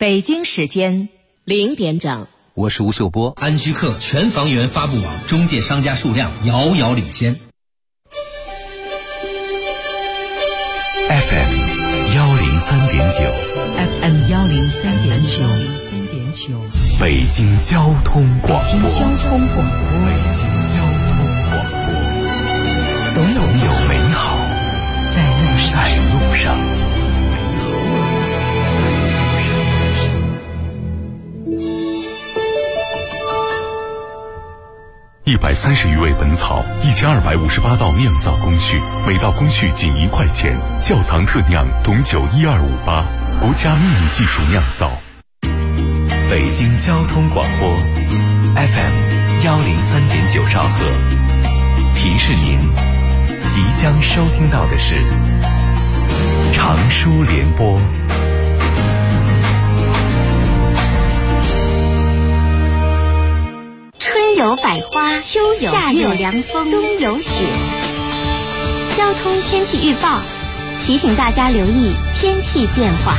北京时间0点整， 我是吴秀波。 安居客全房源发布网中介商家数量遥遥领先。 FM 103.9 FM 103.9， 北京交通广播。 北京交通广播， 北京交通广播，总有美好在路上。130余味本草，1258道酿造工序，每道工序仅1块钱。窖藏特酿董酒12588，国家秘密技术酿造。北京交通广播 FM 103.9兆赫，提示您即将收听到的是长舒联播。 春有百花，秋有夏有凉风，冬有雪。交通天气预报提醒大家留意天气变化。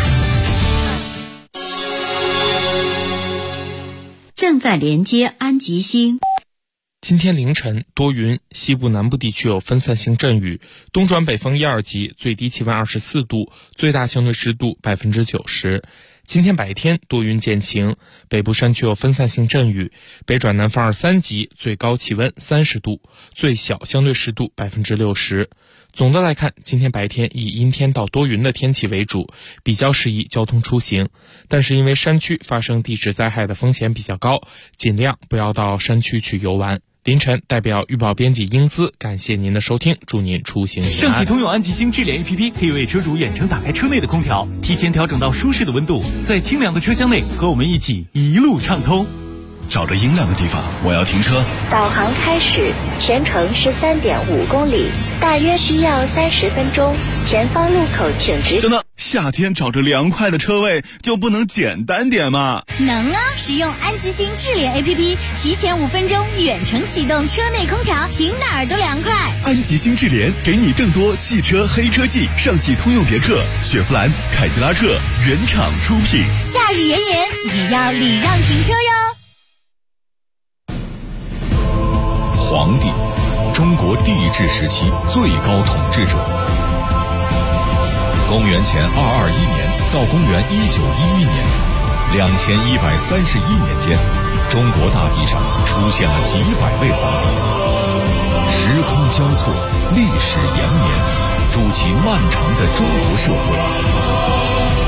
正在连接安吉星。 今天凌晨多云，西部南部地区有分散性阵雨，东转北风1、2级，最低气温24度，最大相对湿度90%。今天白天多云见晴，北部山区有分散性阵雨，北转南风2、3级，最高气温30度，最小相对湿度60%。总的来看，今天白天以阴天到多云的天气为主，比较适宜交通出行。但是因为山区发生地质灾害的风险比较高，尽量不要到山区去游玩。凌晨代表预报编辑英姿感谢您的收听，祝您出行平安。 上汽通用安吉星智联 APP 可以为车主远程打开车内的空调，提前调整到舒适的温度，在清凉的车厢内和我们一起一路畅通。 找着阴凉的地方，我要停车。 导航开始，全程13.5公里，大约需要30分钟。前方路口请直行。 等等，夏天找着凉快的车位就不能简单点吗？ 能啊！使用安吉星智联 APP， 提前5分钟远程启动车内空调，停哪儿都凉快。 安吉星智联给你更多汽车黑科技，上汽通用别克、雪佛兰、凯迪拉克原厂出品。 夏日炎炎，也要礼让停车哟。 皇帝，中国帝制时期最高统治者。公元前221年到公元1911年，2131年间，中国大地上出现了几百位皇帝。时空交错，历史延绵，筑起漫长的中国社会。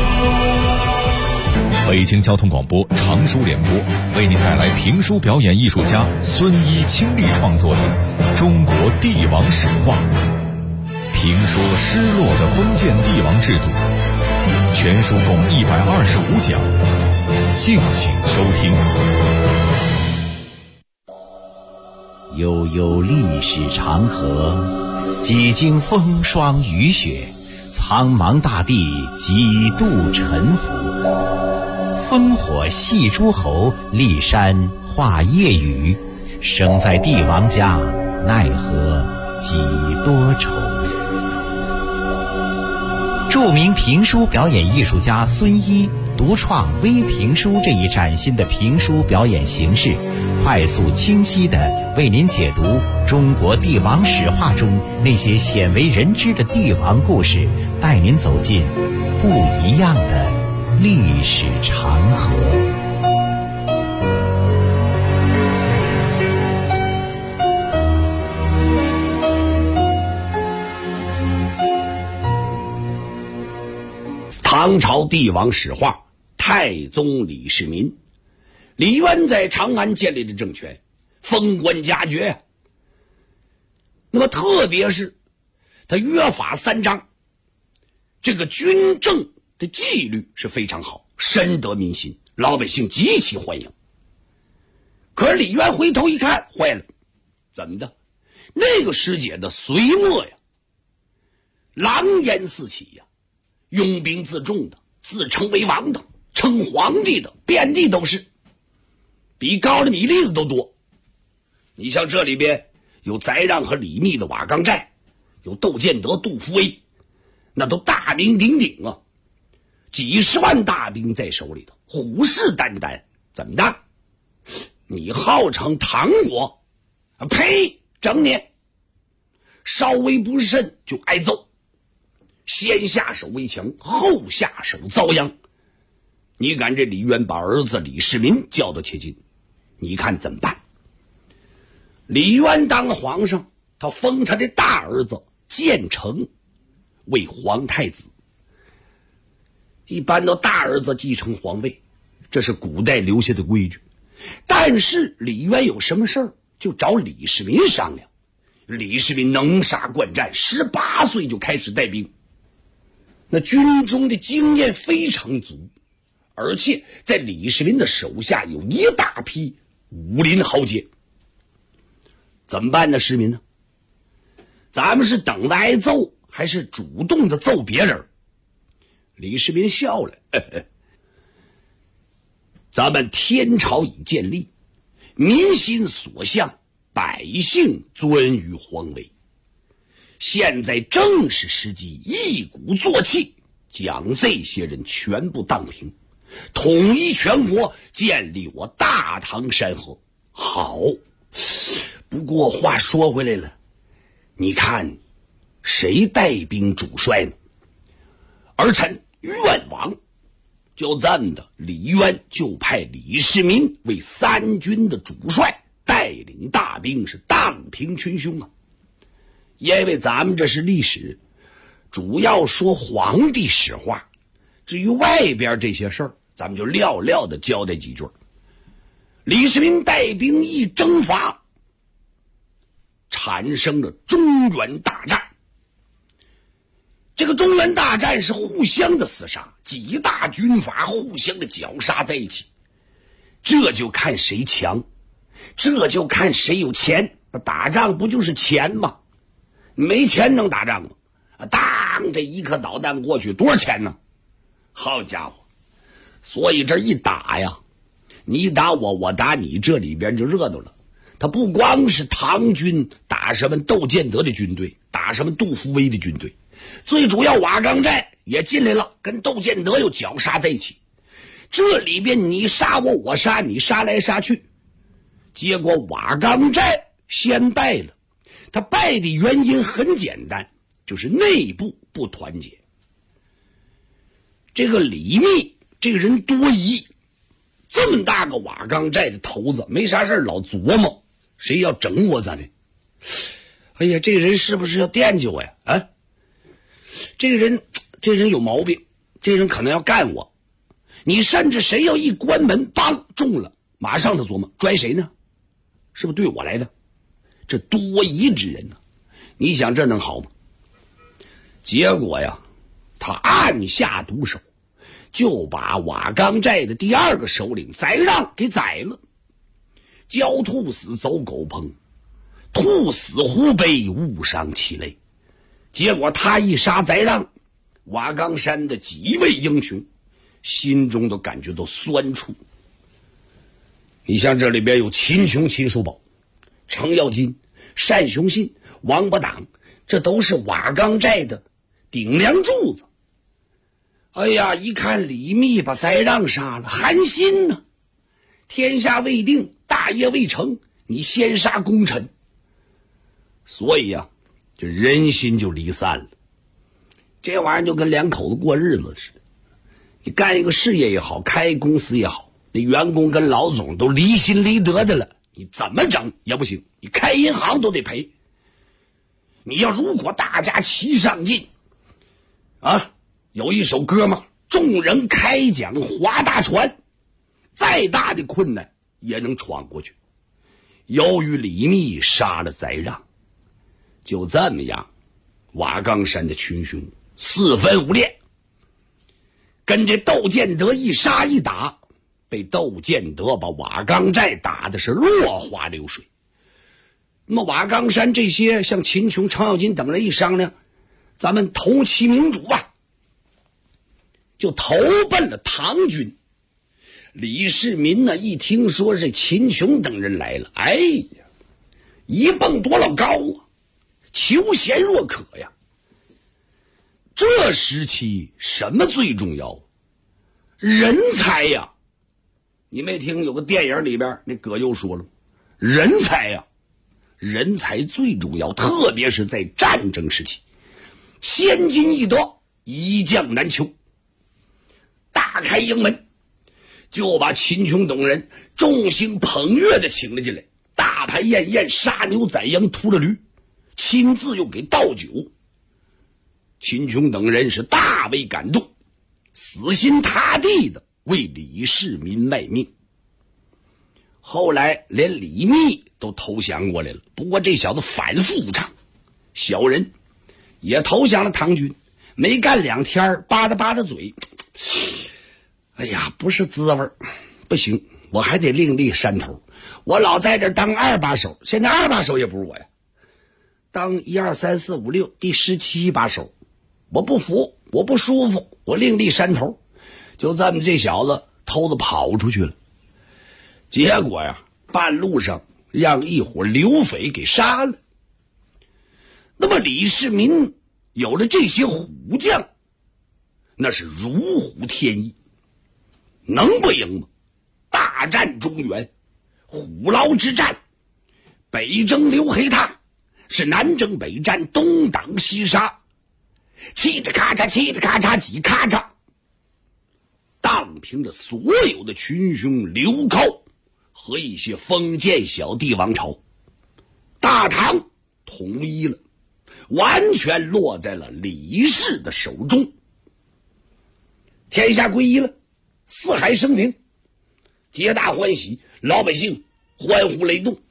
北京交通广播长舒联播为您带来评书表演艺术家孙一倾力创作的《中国帝王史话》，评说失落的封建帝王制度，全书共125讲，敬请收听。 悠悠历史长河，几经风霜雨雪，苍茫大地几度沉浮。烽火戏诸侯，骊山画夜雨，生在帝王家，奈何几多愁。著名评书表演艺术家孙一独创微评书这一崭新的评书表演形式，快速清晰地为您解读中国帝王史话中那些鲜为人知的帝王故事，带您走进不一样的历史长河。 唐朝帝王史话，太宗李世民。李渊在长安建立的政权，封官加爵。那么特别是他约法三章，这个军政的纪律是非常好，深得民心，老百姓极其欢迎。可是李渊回头一看，坏了，怎么的？那个时节的隋末呀，狼烟四起呀，拥兵自重的，自称为王的，称皇帝的，遍地都是，比高的米粒子都多。你像这里边有翟让和李密的瓦岗寨，有窦建德、杜伏威，那都大名鼎鼎啊，几十万大兵在手里头。 虎视眈眈。怎么的？你号称唐国？呸！整你！稍微不慎就挨揍，先下手为强，后下手遭殃。你敢这李渊把儿子李世民叫到切近，你看怎么办？李渊当了皇上，他封他的大儿子建成为皇太子。一般都大儿子继承皇位，这是古代留下的规矩。但是李渊有什么事儿就找李世民商量。李世民能杀惯战，18岁就开始带兵，那军中的经验非常足，而且在李世民的手下有一大批武林豪杰。怎么办呢？世民呢？咱们是等着挨揍，还是主动的揍别人？李世民笑了，咱们天朝已建立，民心所向，百姓尊于皇位。现在正是时机，一鼓作气，将这些人全部荡平，统一全国，建立我大唐山河。好，不过话说回来了，你看谁带兵主帅呢？儿臣愿往。就这么的，李渊就派李世民为三军的主帅，带领大兵是荡平群雄啊。因为咱们这是历史，主要说皇帝实话，至于外边这些事儿，咱们就寥寥的交代几句。李世民带兵一征伐，产生了中原大战。这个中原大战是互相的厮杀，几大军阀互相的绞杀在一起，这就看谁强，这就看谁有钱。打仗不就是钱吗？没钱能打仗吗？当这一颗导弹过去多少钱呢？好家伙，所以这一打呀，你打我，我打你，这里边就热闹了。他不光是唐军打什么窦建德的军队，打什么杜伏威的军队，最主要瓦岗寨也进来了，跟窦建德又绞杀在一起。这里边你杀我，我杀你，杀来杀去，结果瓦岗寨先败了。他败的原因很简单，就是内部不团结。这个李密这个人多疑，这么大个瓦岗寨的头子，没啥事老琢磨谁要整我咋的。哎呀，这个人是不是要惦记我呀？啊，这个人有毛病，这个人可能要干我。你甚至谁要一关门，梆中了，马上他琢磨拽谁呢？是不是对我来的？这多疑之人呢，你想这能好吗？结果呀，他暗下毒手，就把瓦岗寨的第二个首领翟让给宰了。焦兔死，走狗烹，兔死狐悲，误伤其类。结果他一杀翟让，瓦岗山的几位英雄心中都感觉到酸楚。你像这里边有秦琼、秦叔宝、程咬金、单雄信、王八党，这都是瓦岗寨的顶梁柱子。哎呀，一看李密把翟让杀了，寒心呢。天下未定，大业未成，你先杀功臣。所以呀，这人心就离散了。这玩意儿就跟两口子过日子似的，你干一个事业也好，开一公司也好，那员工跟老总都离心离德的了，你怎么整也不行，你开银行都得赔。你要如果大家齐上进啊，有一首歌嘛，众人开桨划大船，再大的困难也能闯过去。由于李密杀了翟让，就这么样，瓦岗山的群雄四分五裂，跟这窦建德一杀一打，被窦建德把瓦岗寨打的是落花流水。那么瓦岗山这些像秦琼、程咬金等人一商量，咱们投其民主吧，就投奔了唐军。李世民呢，一听说这秦琼等人来了，哎呀，一蹦多老高啊，求贤若渴呀。这时期什么最重要？人才呀， 你没听有个电影里边那葛优说了，人才呀，人才最重要，特别是在战争时期，千金易得，一将难求。大开营门，就把秦琼等人众星捧月的请了进来，大排宴宴，杀牛宰羊，屠了驴，亲自又给倒酒。秦琼等人是大为感动，死心塌地的为李世民卖命。后来连李密都投降过来了，不过这小子反复无常，小人也投降了唐军，没干2天，吧嗒嘴，哎呀，不是滋味，不行，我还得另立山头。我老在这当2把手，现在2把手也不是我呀，当1、2、3、4、5、6第17把手，我不服，我不舒服，我另立山头。就这么，这小子偷着跑出去了。结果呀，半路上让一伙刘匪给杀了。那么李世民有了这些虎将，那是如虎添翼，能不赢吗？大战中原，虎牢之战，北征刘黑闼，是南征北战，东挡西杀，嘁哩咔嚓，嘁哩咔嚓，几咔嚓，荡平着所有的群雄流寇和一些封建小弟王朝，大唐统一了，完全落在了李氏的手中，天下归一了，四海升平，皆大欢喜，老百姓欢呼雷动。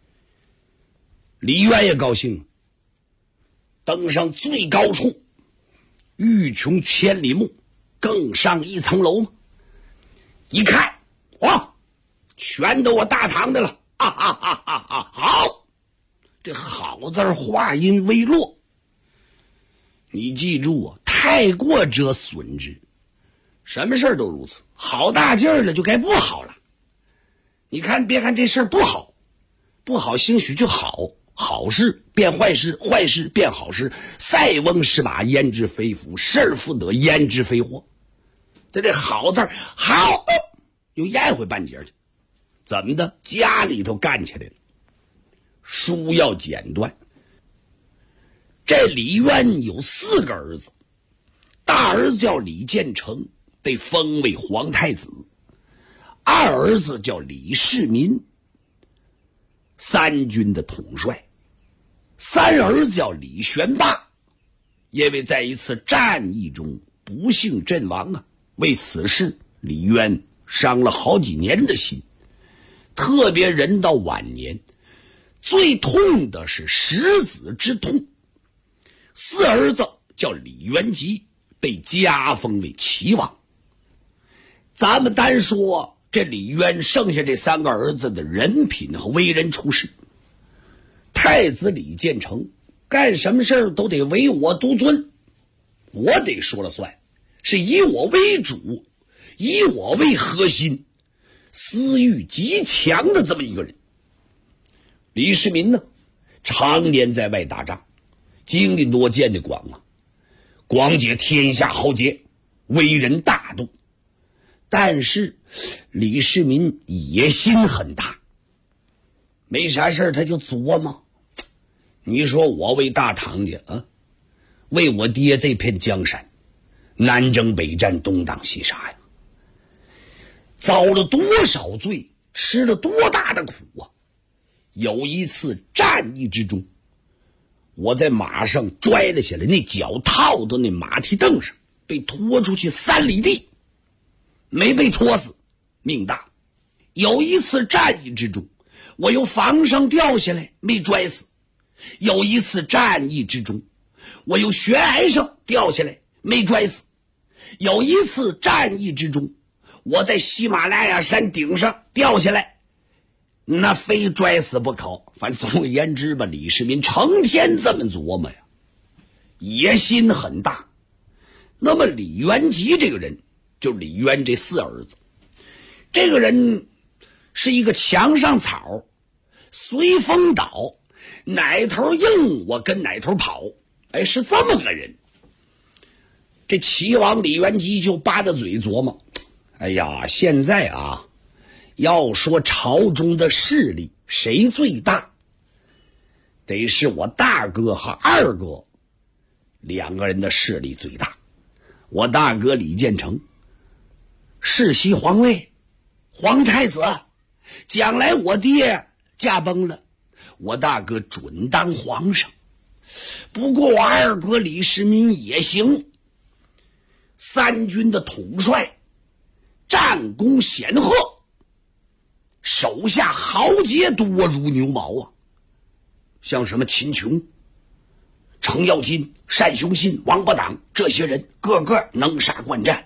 李渊也高兴，登上最高处，欲穷千里目，更上一层楼嘛。一看，哇，全都我大唐的了，哈哈哈哈哈！好，这好字话音未落，你记住啊，太过者损之，什么事都如此，好大劲儿了就该不好了。你看，别看这事儿不好，不好兴许就好，好事变坏事，坏事变好事，塞翁失马焉知非福，失而复得焉知非祸。这好字好，又咽回半截去，怎么的？家里头干起来了，书要剪断。这李渊有4个儿子，大儿子叫李建成，被封为皇太子；二儿子叫李世民，3军的统帅；三儿子叫李玄霸，因为在一次战役中不幸阵亡啊。为此事，李渊伤了好几年的心，特别人到晚年，最痛的是食子之痛。4儿子叫李元吉，被加封为齐王。咱们单说这李渊剩下这3个儿子的人品和为人处事。太子李建成干什么事儿都得唯我独尊，我得说了算，是以我为主，以我为核心，私欲极强的这么一个人。李世民呢，常年在外打仗，经历多见的广啊，广解天下豪杰，为人大度。但是李世民野心很大，没啥事他就琢磨，你说我为大唐家啊，为我爹这片江山，南征北战，东挡西杀呀，遭了多少罪，吃了多大的苦啊！有一次战役之中，我在马上拽了下来，那脚套到那马蹄凳上，被拖出去3里地，没被拖死，命大。有一次战役之中，我由房上掉下来，没拽死。有一次战役之中，我由悬崖上掉下来，没拽死。有一次战役之中，我在喜马拉雅山顶上掉下来，那非拽死不可。反正总而言之吧，李世民成天这么琢磨呀，野心很大。那么李元吉这个人，就李渊这4儿子，这个人是一个墙上草，随风倒，哪头硬我跟哪头跑，哎，是这么个人。这齐王李元吉就吧嗒嘴琢磨，哎呀，现在啊， 要说朝中的势力谁最大，得是我大哥和二哥两个人的势力最大。我大哥李建成世袭皇位，皇太子，将来我爹驾崩了，我大哥准当皇上。不过我二哥李世民也行，三军的统帅，战功显赫，手下豪杰多如牛毛啊，像什么秦琼、程咬金、单雄信、王八党，这些人个个能杀惯战。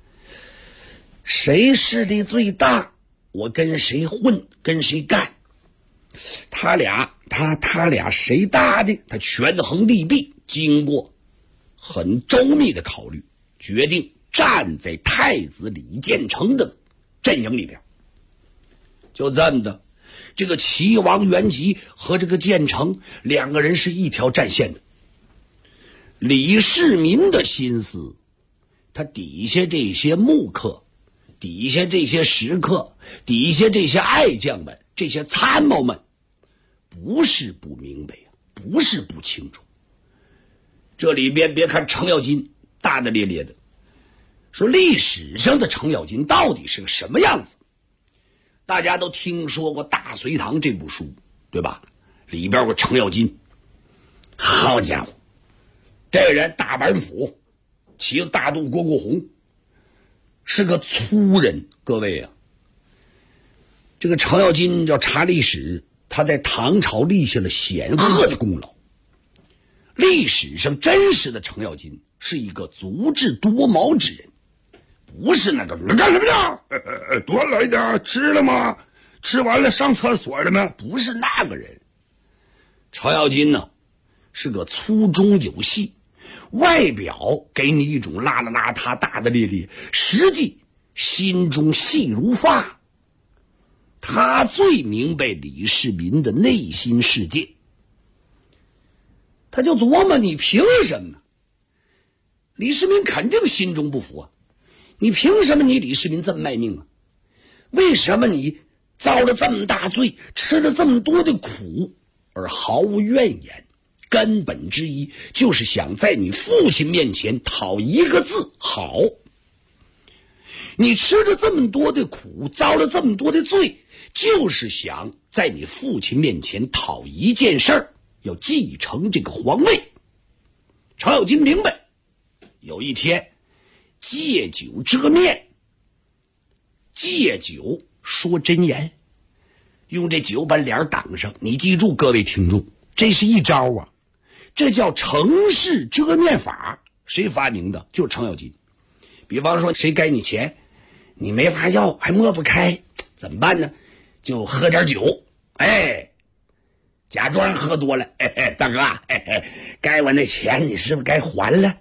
谁势力最大，我跟谁混，跟谁干。他俩谁大的，他权衡利弊，经过很周密的考虑，决定站在太子李建成的阵营里边。就这么的，这个齐王元吉和这个建成两个人是一条战线的。李世民的心思，他底下这些幕客，底下这些食客，底下这些爱将们，这些参谋们，不是不明白啊，不是不清楚。这里边别看程咬金大大咧咧的，说历史上的程咬金到底是个什么样子？大家都听说过《大隋唐》这部书，对吧？里边有个程咬金，好家伙，这人大板斧，骑着大肚蝈蝈红，是个粗人。各位啊，这个程咬金要查历史，他在唐朝立下了显赫的功劳。历史上真实的程咬金是一个足智多谋之人，不是那个干什么呢？多来点，吃了吗？吃完了上厕所了吗？不是那个人。程咬金呢，是个粗中有细，外表给你一种邋里邋遢、大大咧咧，实际心中细如发。他最明白李世民的内心世界，他就琢磨，你凭什么？李世民肯定心中不服啊！你凭什么你李世民这么卖命啊？为什么你遭了这么大罪，吃了这么多的苦，而毫无怨言？根本之一就是想在你父亲面前讨一个字好。你吃了这么多的苦，遭了这么多的罪，就是想在你父亲面前讨一件事儿，要继承这个皇位。程咬金明白，有一天借酒遮面，借酒说真言，用这酒把脸挡上。你记住，各位听众，这是一招啊，这叫城市遮面法。谁发明的？就是程咬金。比方说谁该你钱，你没法要，还抹不开，怎么办呢？就喝点酒，假装喝多了，大哥，该我那钱你是不是该还了？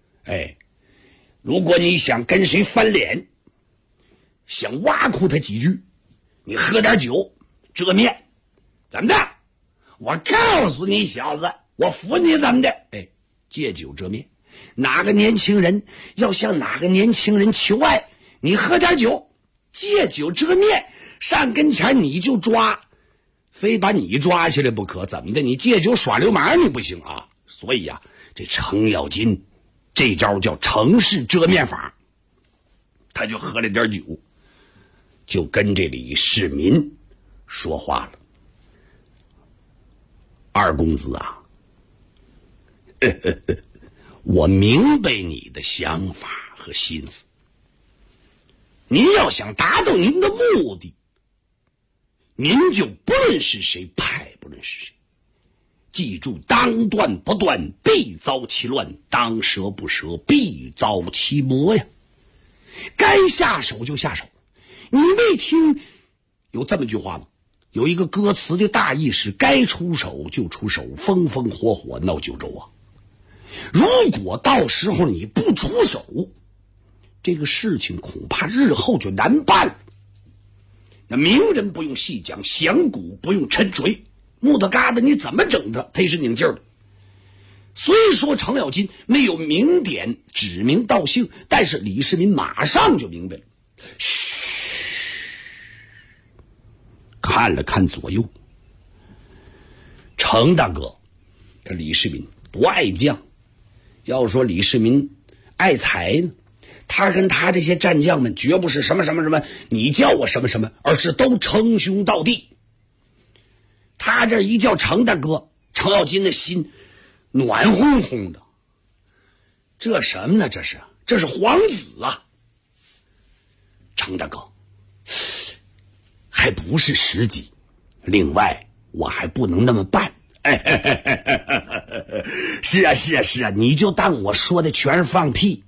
如果你想跟谁翻脸，想挖苦他几句，你喝点酒遮面，怎么的？我告诉你小子，我服你怎么的？借酒遮面。哪个年轻人要向哪个年轻人求爱，你喝点酒，借酒遮面，上跟前你就抓，非把你抓起来不可。怎么的？你借酒耍流氓你不行啊！所以啊，这程咬金这招叫城市遮面法。他就喝了点酒，就跟这李世民说话了。二公子啊，我明白你的想法和心思。您要想达到您的目的，您就不论是谁派，不论是谁，记住，当断不断，必遭其乱；当折不折，必遭其磨呀。该下手就下手。你没听有这么句话吗？有一个歌词的大意是：该出手就出手，风风火火闹九州啊。如果到时候你不出手，这个事情恐怕日后就难办了。那名人不用细讲，响鼓不用抻锤，木头疙瘩你怎么整它，它也是拧劲儿的。虽说程咬金没有明点指名道姓，但是李世民马上就明白了。嘘， 看了看左右，程大哥，这李世民多爱将。要说李世民爱才呢，他跟他这些战将们绝不是什么什么什么你叫我什么什么，而是都称兄道弟。他这一叫程大哥，程咬金的心暖烘烘的。这什么呢？这是皇子啊！程大哥，还不是时机。另外，我还不能那么办。是啊，你就当我说的全是放屁。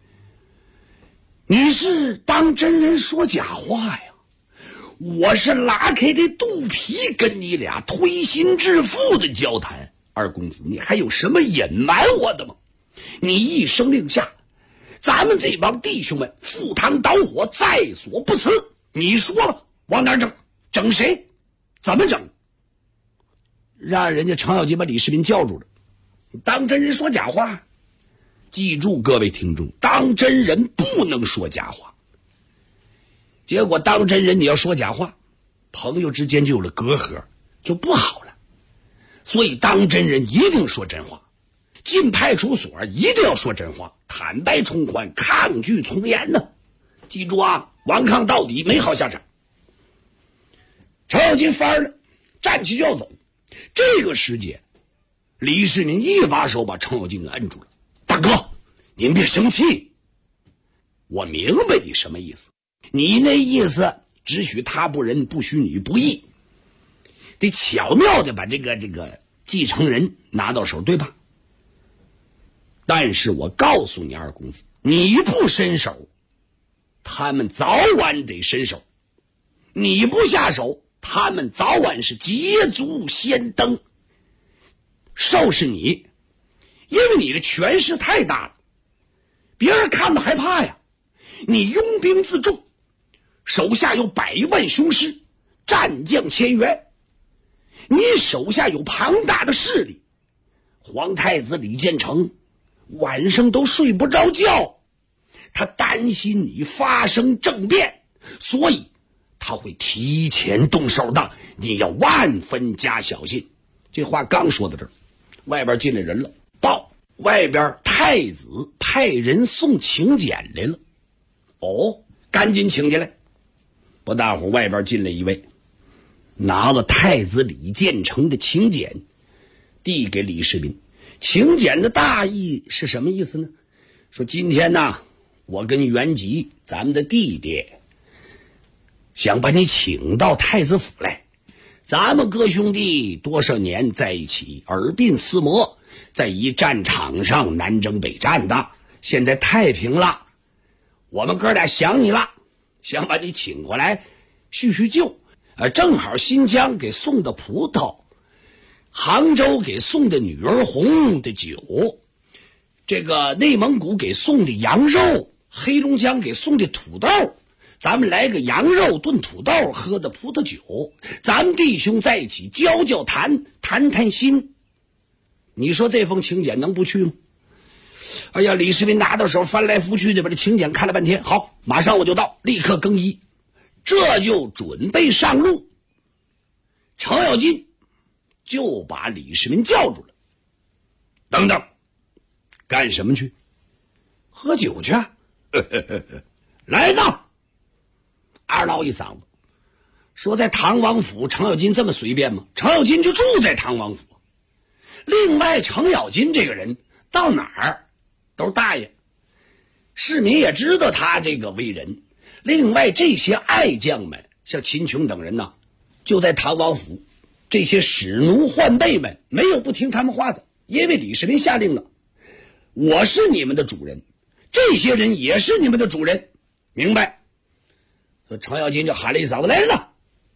你是当真人说假话呀？我是拉开这肚皮跟你俩推心置腹的交谈。二公子，你还有什么隐瞒我的吗？你一声令下，咱们这帮弟兄们赴汤蹈火，在所不辞。你说吧，往哪整？整谁？怎么整？让人家程咬金把李世民叫住了。当真人说假话？记住各位听众，当真人不能说假话。结果当真人你要说假话，朋友之间就有了隔阂，就不好了。所以当真人一定说真话，进派出所一定要说真话，坦白从宽，抗拒从严呢。记住啊，顽抗到底没好下场。程咬金翻了，站起就要走。这个时间，李世民一把手把程咬金给摁住了。大哥，您别生气，我明白你什么意思。你那意思只许他不仁，不许你不义，得巧妙的把这个继承人拿到手，对吧？但是我告诉你二公子，你不伸手，他们早晚得伸手；你不下手，他们早晚是捷足先登。受是你，因为你的权势太大了，别人看了害怕呀。你拥兵自重，手下有100万雄师，战将千员，你手下有庞大的势力。皇太子李建成晚上都睡不着觉，他担心你发生政变，所以他会提前动手的，你要万分加小心。这话刚说到这儿，外边进来人了，报外边太子派人送请柬来了。哦，赶紧请进来。不大会儿，外边进来一位，拿了太子李建成的请柬，递给李世民。请柬的大意是什么意思呢？说今天呢，我跟元吉咱们的弟弟想把你请到太子府来。咱们哥兄弟多少年在一起，耳鬓厮磨，在一战场上南征北战的，现在太平了，我们哥俩想你了，想把你请过来叙叙旧。正好新疆给送的葡萄，杭州给送的女儿红的酒，这个内蒙古给送的羊肉，黑龙江给送的土豆，咱们来个羊肉炖土豆，喝的葡萄酒，咱们弟兄在一起交交谈，谈谈心。你说这封请柬能不去吗？哎呀，李世民拿到手翻来覆去的把这请柬看了半天，好，马上我就到，立刻更衣，这就准备上路。程咬金就把李世民叫住了。等等，干什么去？喝酒去。来呢。二闹一嗓子，说在唐王府，程咬金这么随便吗？程咬金就住在唐王府。另外，程咬金这个人到哪儿都是大爷，市民也知道他这个为人。另外，这些爱将们，像秦琼等人呢，就在唐王府。这些使奴换辈们没有不听他们话的，因为李世民下令了，我是你们的主人，这些人也是你们的主人，明白？所以程咬金就喊了一嗓子，来人了。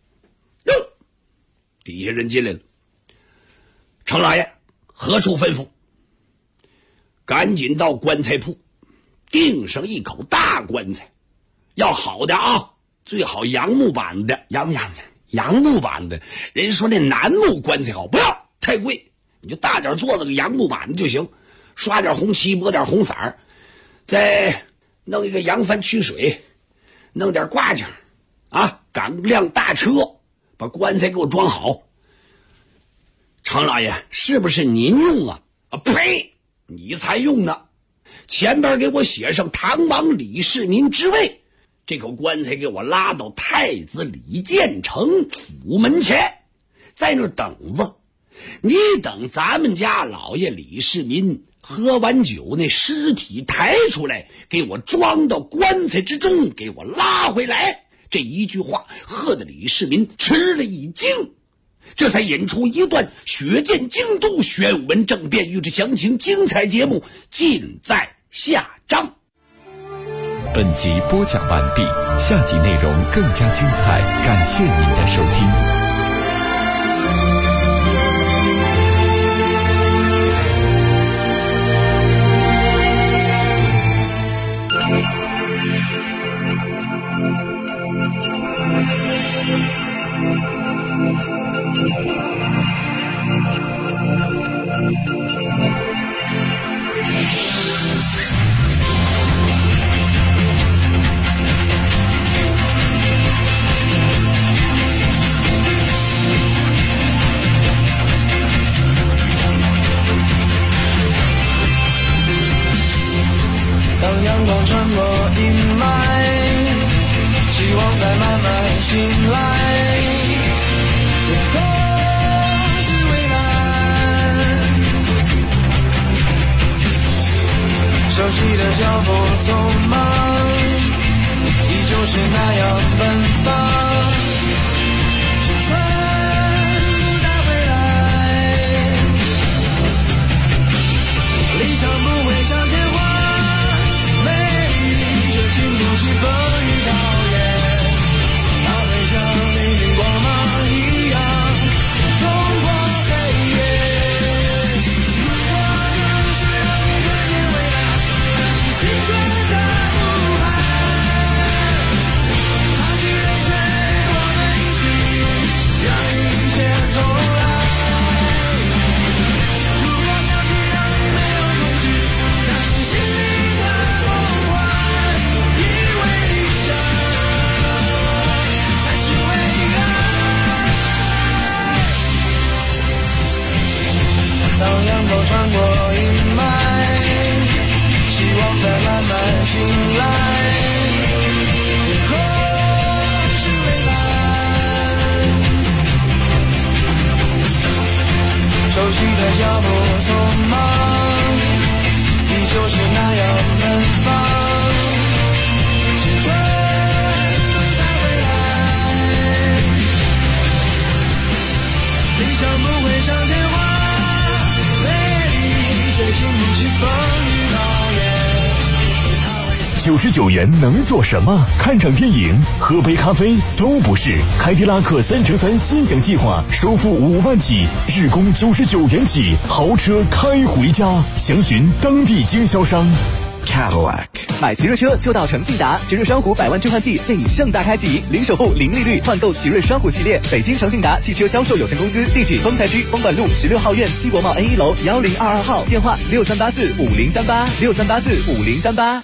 底下人进来了。程老爷何处吩咐？赶紧到棺材铺订上一口大棺材，要好的啊，最好杨木板的，杨木板的。人说那楠木棺材好，不要太贵，你就大点做这个杨木板的就行，刷点红漆，抹点红色，再弄一个扬帆驱水，弄点挂件啊，赶辆大车把把棺材给我装好。常老爷，是不是您用啊？呸！你才用呢！前边给我写上唐王李世民之位，这口棺材给我拉到太子李建成府门前，在那儿等着。你等咱们家老爷李世民喝完酒，那尸体抬出来，给我装到棺材之中，给我拉回来。这一句话喝得李世民吃了一惊，这才引出一段血溅京都玄武门政变。欲知详情，精彩节目尽在下章。 本集播讲完毕，下集内容更加精彩，感谢您的收听。 当阳光穿过阴霾，希望在慢慢醒来，天空是蔚蓝，熟悉的脚步匆忙，依旧是那样奔放，青春不再回来，理想不会向前滑，经不起风雨考验，它会像黎明光芒一样冲破黑夜。如果能是让你看见未来，那是青春的呼喊，踏进人群，我们一起让一切重来。如果想起让你没有恐惧，那是心灵的梦幻。当阳光穿过阴霾，希望在慢慢醒来，天空是蔚蓝，熟悉的脚步匆忙，依旧是那样奔放，青春不再回来，理想不会向前滑，谁经不起风雨考验。 99元能做什么？看场电影、喝杯咖啡都不是。凯迪拉克3×3心想计划，首付5万起，日供99元起，豪车开回家。详询当地经销商。 Cadillac 买奇瑞车就到诚信达，奇瑞双虎100万置换季现已盛大开启，零首付、零利率换购奇瑞双虎系列。北京诚信达汽车销售有限公司，地址丰台区丰管路16号院西国贸 N1 楼1022号，电话63845038，63845038。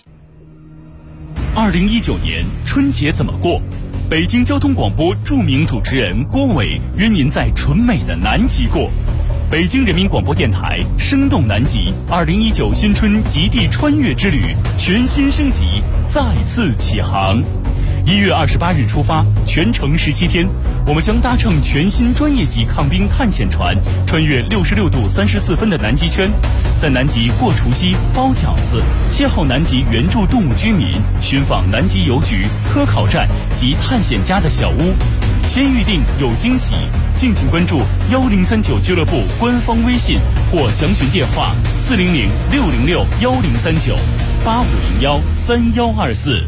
2019年春节怎么过？北京交通广播著名主持人郭伟约您在纯美的南极过。北京人民广播电台生动南极2019新春极地穿越之旅全新升级，再次起航。1月28日出发，全程17天，我们将搭乘全新专业级抗冰探险船，穿越66度34分的南极圈，在南极过除夕、包饺子，邂逅南极原住动物居民，寻访南极邮局、科考站及探险家的小屋。先预定有惊喜，敬请关注1039俱乐部官方微信或详询电话400-606-1039-8501-3124。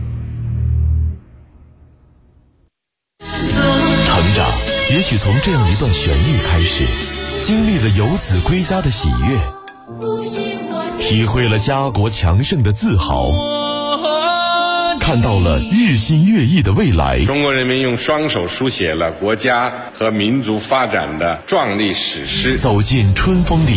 成长也许从这样一段旋律开始，经历了游子归家的喜悦，体会了家国强盛的自豪，看到了日新月异的未来。 中国人民用双手书写了国家和民族发展的壮丽史诗。 走进春风里，